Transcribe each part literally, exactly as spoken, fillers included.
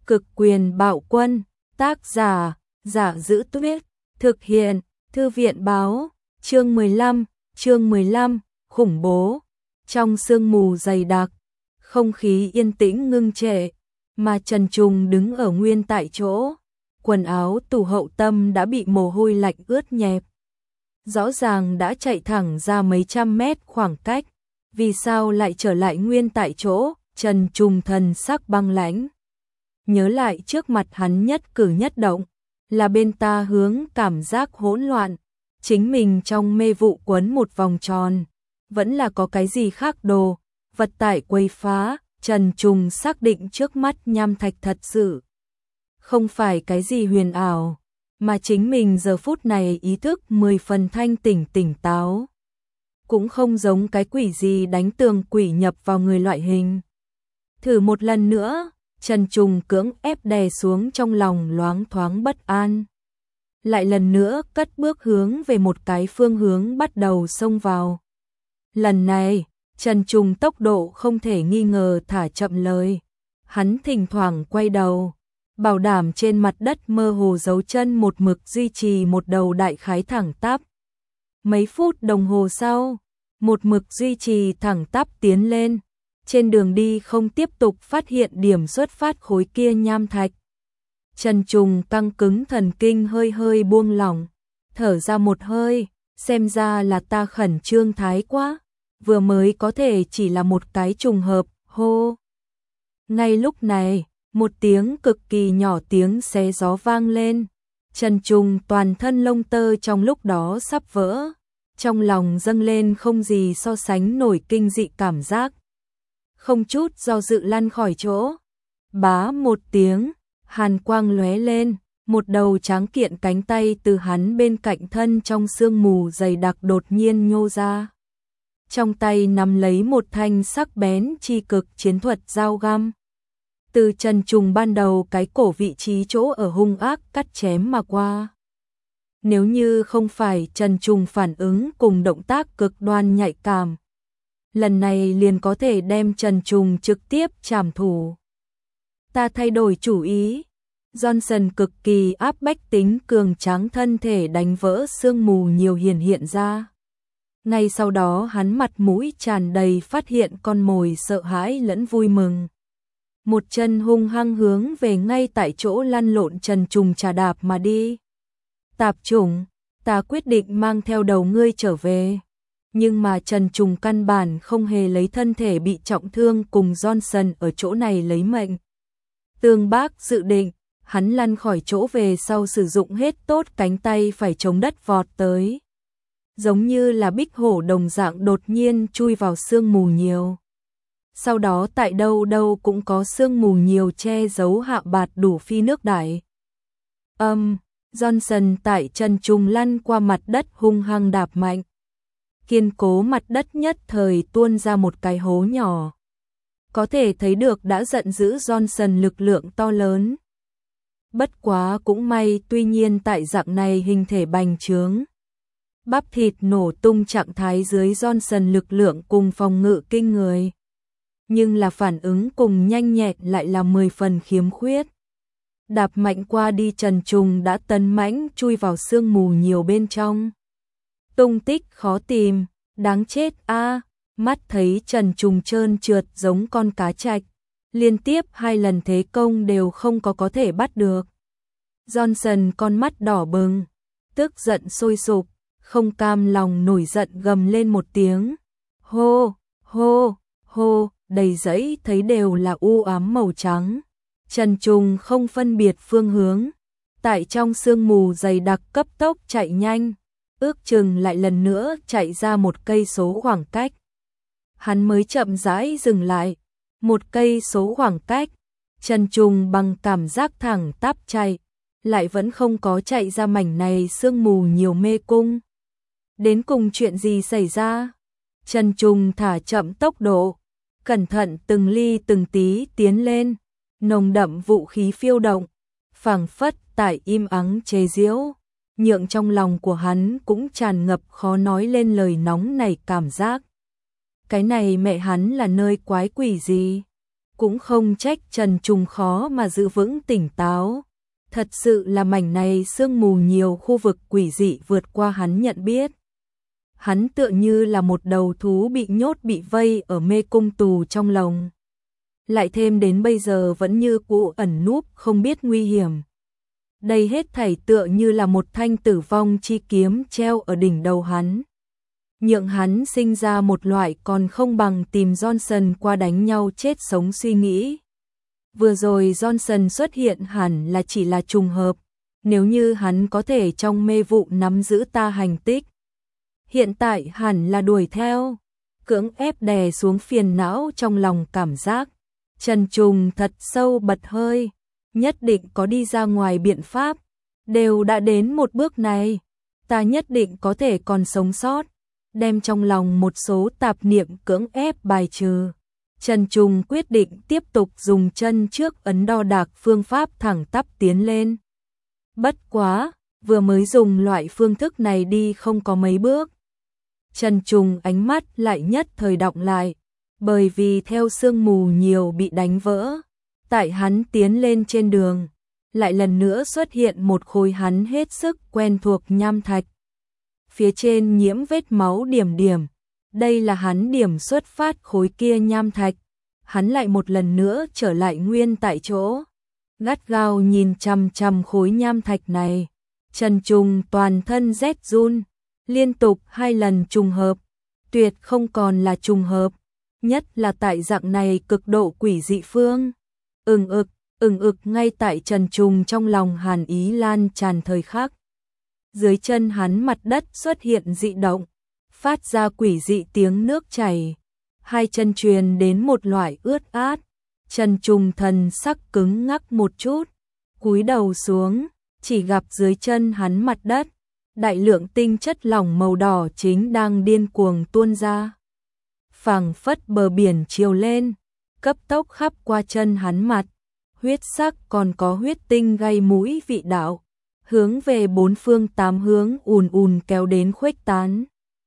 Cực quyền bạo quân, tác giả, Giả Giữ Tuyết, thực hiện, Thư viện báo, chương mười lăm, chương mười lăm, khủng bố. Trong sương mù dày đặc, không khí yên tĩnh ngưng trệ, mà Trần Trùng đứng ở nguyên tại chỗ, quần áo tủ hậu tâm đã bị mồ hôi lạnh ướt nhẹp. Rõ ràng đã chạy thẳng ra mấy trăm mét khoảng cách, vì sao lại trở lại nguyên tại chỗ? Trần Trùng thần sắc băng lãnh. Nhớ lại trước mặt hắn nhất cử nhất động, là bên ta hướng cảm giác hỗn loạn, chính mình trong mê vụ quấn một vòng tròn, vẫn là có cái gì khác đồ, vật tại quấy phá. Trần Trùng xác định trước mắt nham thạch thật sự không phải cái gì huyền ảo, mà chính mình giờ phút này ý thức mười phần thanh tỉnh tỉnh táo. Cũng không giống cái quỷ gì đánh tường quỷ nhập vào người loại hình. Thử một lần nữa, Trần Trùng cưỡng ép đè xuống trong lòng loáng thoáng bất an. Lại lần nữa cất bước hướng về một cái phương hướng bắt đầu xông vào. Lần này, Trần Trùng tốc độ không thể nghi ngờ thả chậm lời. Hắn thỉnh thoảng quay đầu, bảo đảm trên mặt đất mơ hồ dấu chân một mực duy trì một đầu đại khái thẳng tắp. Mấy phút đồng hồ sau, một mực duy trì thẳng tắp tiến lên. Trên đường đi không tiếp tục phát hiện điểm xuất phát khối kia nham thạch. Trần Trùng căng cứng thần kinh hơi hơi buông lỏng, thở ra một hơi, xem ra là ta khẩn trương thái quá, vừa mới có thể chỉ là một cái trùng hợp, hô. Ngay lúc này, một tiếng cực kỳ nhỏ tiếng xé gió vang lên, Trần Trùng toàn thân lông tơ trong lúc đó sắp vỡ, trong lòng dâng lên không gì so sánh nổi kinh dị cảm giác. Không chút do dự lăn khỏi chỗ, bá một tiếng, hàn quang lóe lên, một đầu tráng kiện cánh tay từ hắn bên cạnh thân trong sương mù dày đặc đột nhiên nhô ra. Trong tay nắm lấy một thanh sắc bén chi cực chiến thuật dao găm. Từ Trần Trùng ban đầu cái cổ vị trí chỗ ở hung ác cắt chém mà qua. Nếu như không phải Trần Trùng phản ứng cùng động tác cực đoan nhạy cảm, lần này liền có thể đem Trần Trùng trực tiếp trảm thủ. Ta thay đổi chủ ý. Johnson cực kỳ áp bách tính cường tráng thân thể đánh vỡ sương mù nhiều hiển hiện ra. Ngay sau đó hắn mặt mũi tràn đầy phát hiện con mồi sợ hãi lẫn vui mừng. Một chân hung hăng hướng về ngay tại chỗ lăn lộn Trần Trùng trà đạp mà đi. Tạp chủng, ta quyết định mang theo đầu ngươi trở về. Nhưng mà Trần Trùng căn bản không hề lấy thân thể bị trọng thương cùng Johnson ở chỗ này lấy mệnh. Tương Bác dự định, hắn lăn khỏi chỗ về sau sử dụng hết tốt cánh tay phải chống đất vọt tới. Giống như là bích hổ đồng dạng đột nhiên chui vào sương mù nhiều. Sau đó tại đâu đâu cũng có sương mù nhiều che giấu hạ bạt đủ phi nước đại. Âm, um, Johnson tại Trần Trùng lăn qua mặt đất hung hăng đạp mạnh. Kiên cố mặt đất nhất thời tuôn ra một cái hố nhỏ. Có thể thấy được đã giận dữ Johnson lực lượng to lớn. Bất quá cũng may tuy nhiên tại dạng này hình thể bành trướng. Bắp thịt nổ tung trạng thái dưới Johnson lực lượng cùng phòng ngự kinh người. Nhưng là phản ứng cùng nhanh nhẹn lại là mười phần khiếm khuyết. Đạp mạnh qua đi Trần Trùng đã tấn mãnh chui vào sương mù nhiều bên trong. Tung tích khó tìm, đáng chết a. Mắt thấy Trần Trùng trơn trượt giống con cá trạch, liên tiếp hai lần thế công đều không có có thể bắt được. Johnson con mắt đỏ bừng, tức giận sôi sục, không cam lòng nổi giận gầm lên một tiếng. Hô, hô, hô, đầy dãy thấy đều là u ám màu trắng. Trần Trùng không phân biệt phương hướng, tại trong sương mù dày đặc cấp tốc chạy nhanh, ước chừng lại lần nữa chạy ra một cây số khoảng cách. Hắn mới chậm rãi dừng lại, một cây số khoảng cách, Trần Trùng bằng cảm giác thẳng tắp chạy, lại vẫn không có chạy ra mảnh này sương mù nhiều mê cung. Đến cùng chuyện gì xảy ra? Trần Trùng thả chậm tốc độ, cẩn thận từng ly từng tí tiến lên, nồng đậm vũ khí phiêu động, phảng phất tại im ắng chế giễu, nhượng trong lòng của hắn cũng tràn ngập khó nói lên lời nóng này cảm giác. Cái này mẹ hắn là nơi quái quỷ gì? cũng không trách Trần Trùng khó mà giữ vững tỉnh táo. Thật sự là mảnh này sương mù nhiều khu vực quỷ dị vượt qua hắn nhận biết. Hắn tựa như là một đầu thú bị nhốt bị vây ở mê cung tù trong lồng. Lại thêm đến bây giờ vẫn như cũ ẩn núp không biết nguy hiểm. Đây hết thảy tựa như là một thanh tử vong chi kiếm treo ở đỉnh đầu hắn. Nhượng hắn sinh ra một loại còn không bằng tìm Johnson qua đánh nhau chết sống suy nghĩ. Vừa rồi Johnson xuất hiện hẳn là chỉ là trùng hợp, nếu như hắn có thể trong mê vụ nắm giữ ta hành tích. Hiện tại hẳn là đuổi theo, cưỡng ép đè xuống phiền não trong lòng cảm giác. Trần Trùng thật sâu bật hơi, nhất định có đi ra ngoài biện pháp, đều đã đến một bước này, ta nhất định có thể còn sống sót, đem trong lòng một số tạp niệm cưỡng ép bài trừ. Trần Trùng quyết định tiếp tục dùng chân trước ấn đo đạc phương pháp thẳng tắp tiến lên. Bất quá, vừa mới dùng loại phương thức này đi không có mấy bước. Trần Trùng ánh mắt lại nhất thời đọng lại, bởi vì theo sương mù nhiều bị đánh vỡ, tại hắn tiến lên trên đường, lại lần nữa xuất hiện một khối hắn hết sức quen thuộc nham thạch. Phía trên nhiễm vết máu điểm điểm, đây là hắn điểm xuất phát khối kia nham thạch. Hắn lại một lần nữa trở lại nguyên tại chỗ, gắt gao nhìn chằm chằm khối nham thạch này. Trần Trùng toàn thân rét run, liên tục hai lần trùng hợp, tuyệt không còn là trùng hợp, nhất là tại dạng này cực độ quỷ dị phương. Ừng ực, ừng ực ngay tại Trần Trùng trong lòng hàn ý lan tràn thời khắc. Dưới chân hắn mặt đất xuất hiện dị động, phát ra quỷ dị tiếng nước chảy. Hai chân truyền đến một loại ướt át. Trần Trùng thần sắc cứng ngắc một chút, cúi đầu xuống, chỉ gặp dưới chân hắn mặt đất, đại lượng tinh chất lỏng màu đỏ chính đang điên cuồng tuôn ra. Phảng phất bờ biển chiều lên, cấp tốc khắp qua chân hắn mặt, huyết sắc còn có huyết tinh gây mũi vị đạo, hướng về bốn phương tám hướng ùn ùn kéo đến khuếch tán.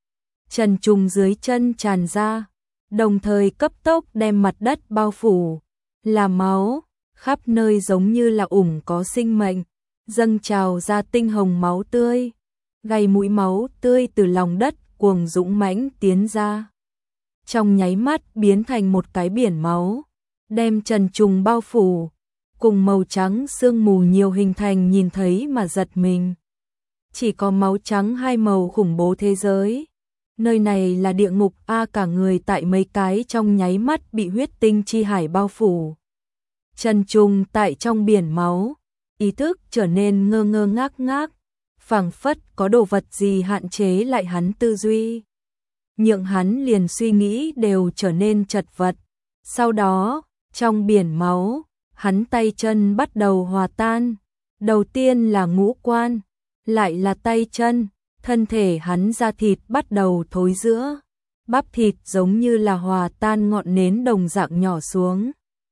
Trần Trùng dưới chân tràn ra, đồng thời cấp tốc đem mặt đất bao phủ, là máu, khắp nơi giống như là ủng có sinh mệnh, dâng trào ra tinh hồng máu tươi, gây mũi máu tươi từ lòng đất cuồng dũng mãnh tiến ra. Trong nháy mắt biến thành một cái biển máu, đem Trần Trùng bao phủ, cùng màu trắng sương mù nhiều hình thành nhìn thấy mà giật mình. Chỉ có máu trắng hai màu khủng bố thế giới. Nơi này là địa ngục a, cả người tại mấy cái trong nháy mắt bị huyết tinh chi hải bao phủ. Trần Trùng tại trong biển máu, ý thức trở nên ngơ ngơ ngác ngác, phảng phất có đồ vật gì hạn chế lại hắn tư duy. Nhượng hắn liền suy nghĩ đều trở nên chật vật. Sau đó, trong biển máu, hắn tay chân bắt đầu hòa tan. Đầu tiên là ngũ quan, lại là tay chân. Thân thể hắn da thịt bắt đầu thối rữa, bắp thịt giống như là hòa tan ngọn nến đồng dạng nhỏ xuống.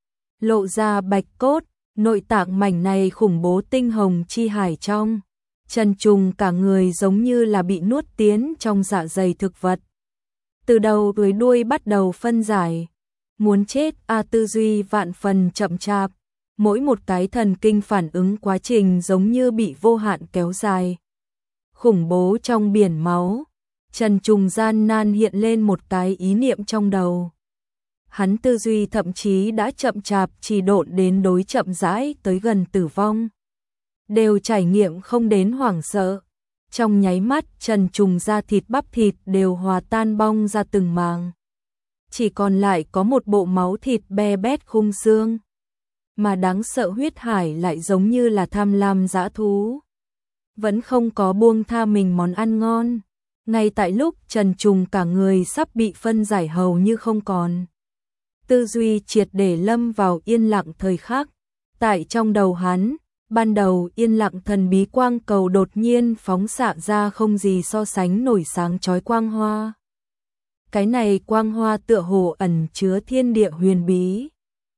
Lộ ra bạch cốt, nội tạng mảnh này khủng bố tinh hồng chi hải trong. Trần Trùng cả người giống như là bị nuốt tiến trong dạ dày thực vật. Từ đầu tới đuôi bắt đầu phân giải. Muốn chết a, tư duy vạn phần chậm chạp. Mỗi một cái thần kinh phản ứng quá trình giống như bị vô hạn kéo dài. Khủng bố trong biển máu, Trần Trùng gian nan hiện lên một cái ý niệm trong đầu. Hắn tư duy thậm chí đã chậm chạp trì độn đến đối chậm rãi tới gần tử vong. Đều trải nghiệm không đến hoảng sợ. Trong nháy mắt Trần Trùng da thịt bắp thịt đều hòa tan bong ra từng màng. Chỉ còn lại có một bộ máu thịt be bét khung xương. Mà đáng sợ huyết hải lại giống như là tham lam dã thú. Vẫn không có buông tha mình món ăn ngon. Ngay tại lúc Trần Trùng cả người sắp bị phân giải hầu như không còn. Tư duy triệt để lâm vào yên lặng thời khắc. Tại trong đầu hắn, ban đầu yên lặng thần bí quang cầu đột nhiên phóng xạ ra không gì so sánh nổi sáng chói quang hoa. Cái này quang hoa tựa hồ ẩn chứa thiên địa huyền bí.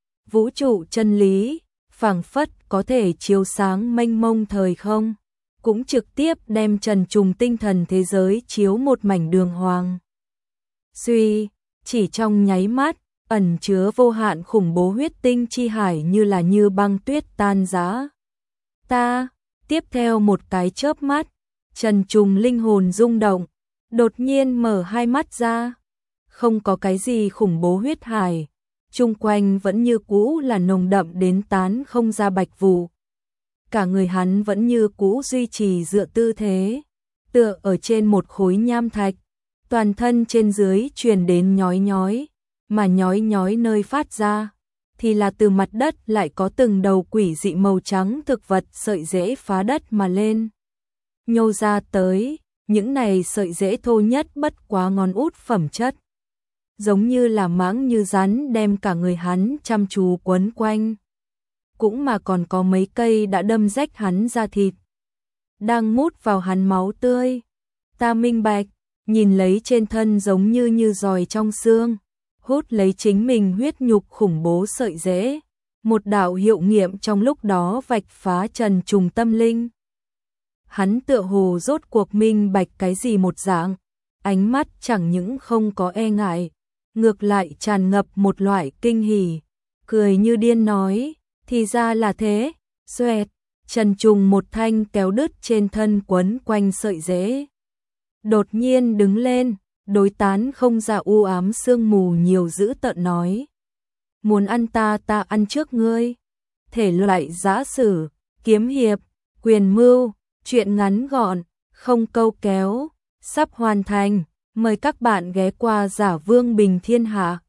Vũ trụ chân lý, phảng phất có thể chiếu sáng mênh mông thời không. Cũng trực tiếp đem Trần Trùng tinh thần thế giới chiếu một mảnh đường hoàng. Suy, chỉ trong nháy mắt, ẩn chứa vô hạn khủng bố huyết tinh chi hải như là như băng tuyết tan rã. Ta, tiếp theo một cái chớp mắt, Trần Trùng linh hồn rung động, đột nhiên mở hai mắt ra. Không có cái gì khủng bố huyết hải, chung quanh vẫn như cũ là nồng đậm đến tán không ra bạch vụ. Cả người hắn vẫn như cũ duy trì dựa tư thế, tựa ở trên một khối nham thạch, toàn thân trên dưới truyền đến nhói nhói, mà nhói nhói nơi phát ra thì là từ mặt đất lại có từng đầu quỷ dị màu trắng thực vật sợi rễ phá đất mà lên. Nhô ra tới, những này sợi rễ thô nhất bất quá ngón út phẩm chất. Giống như là mãng như rắn đem cả người hắn chăm chú quấn quanh. Cũng mà còn có mấy cây đã đâm rách hắn ra thịt. Đang mút vào hắn máu tươi. Ta minh bạch, nhìn lấy trên thân giống như như giòi trong xương. Hút lấy chính mình huyết nhục khủng bố sợi rễ. Một đạo hiệu nghiệm trong lúc đó vạch phá Trần Trùng tâm linh. Hắn tựa hồ rốt cuộc minh bạch cái gì một dạng. Ánh mắt chẳng những không có e ngại, ngược lại tràn ngập một loại kinh hỉ, cười như điên nói, thì ra là thế. Xoẹt, Trần Trùng một thanh kéo đứt trên thân quấn quanh sợi rễ. Đột nhiên đứng lên, đối tán không ra u ám sương mù nhiều dữ tợn nói. Muốn ăn ta ta ăn trước ngươi. Thể loại giã sử, kiếm hiệp, quyền mưu, chuyện ngắn gọn, không câu kéo, sắp hoàn thành. Mời các bạn ghé qua Giả Vương Bình Thiên Hạ.